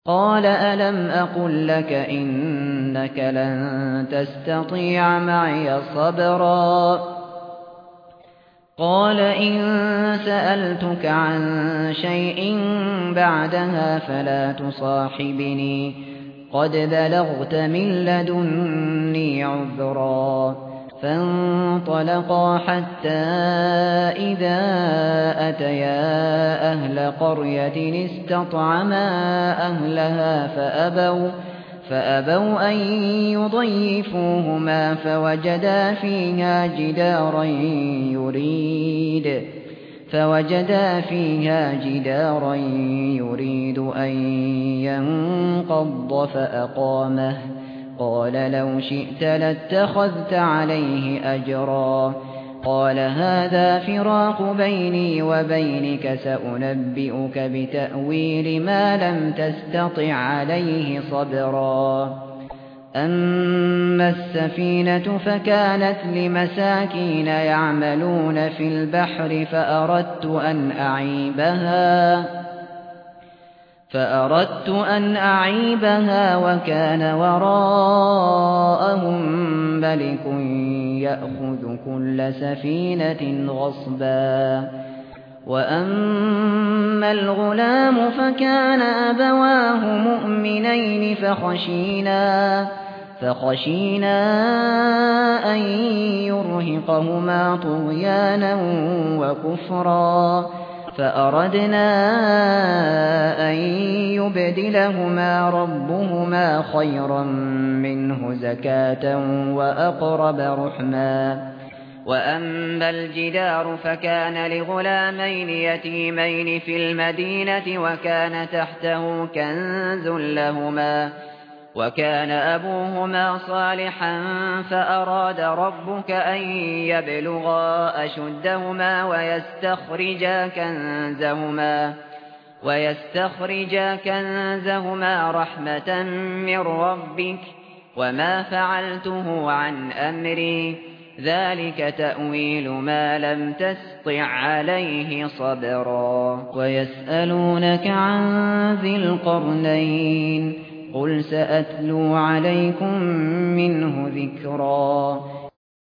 قال ألم أقل لك إنك لن تستطيع معي صبرا قال إن سألتك عن شيء بعدها فلا تصاحبني قد بلغت من لدني عذرا فانطلقا حتى إذا أتيا أهل قرية استطعما أهلها فأبوا أن يضيفوهما فوجدا فيها جدارا يريد أن ينقض فأقامه قال لو شئت لاتخذت عليه أجرا قال هذا فراق بيني وبينك سأنبئك بتأويل ما لم تستطع عليه صبرا أما السفينة فكانت لمساكين يعملون في البحر فأردت أن أعيبها وكان وراءهم ملك يأخذ كل سفينة غصبا وأما الغلام فكان أبواه مؤمنين فخشينا أن يرهقهما طغيانا وكفرا فأردنا أن يبدلهما ربهما خيرا منه زكاة وأقرب رحما وأما الجدار فكان لغلامين يتيمين في المدينة وكان تحته كنز لهما وكان أبوهما صالحا فأراد ربك أن يبلغا أشدهما ويستخرجا كنزهما رحمة من ربك وما فعلته عن أمري ذلك تأويل ما لم تسطع عليه صبرا ويسألونك عن ذي القرنين قل سأتلو عليكم منه ذكرا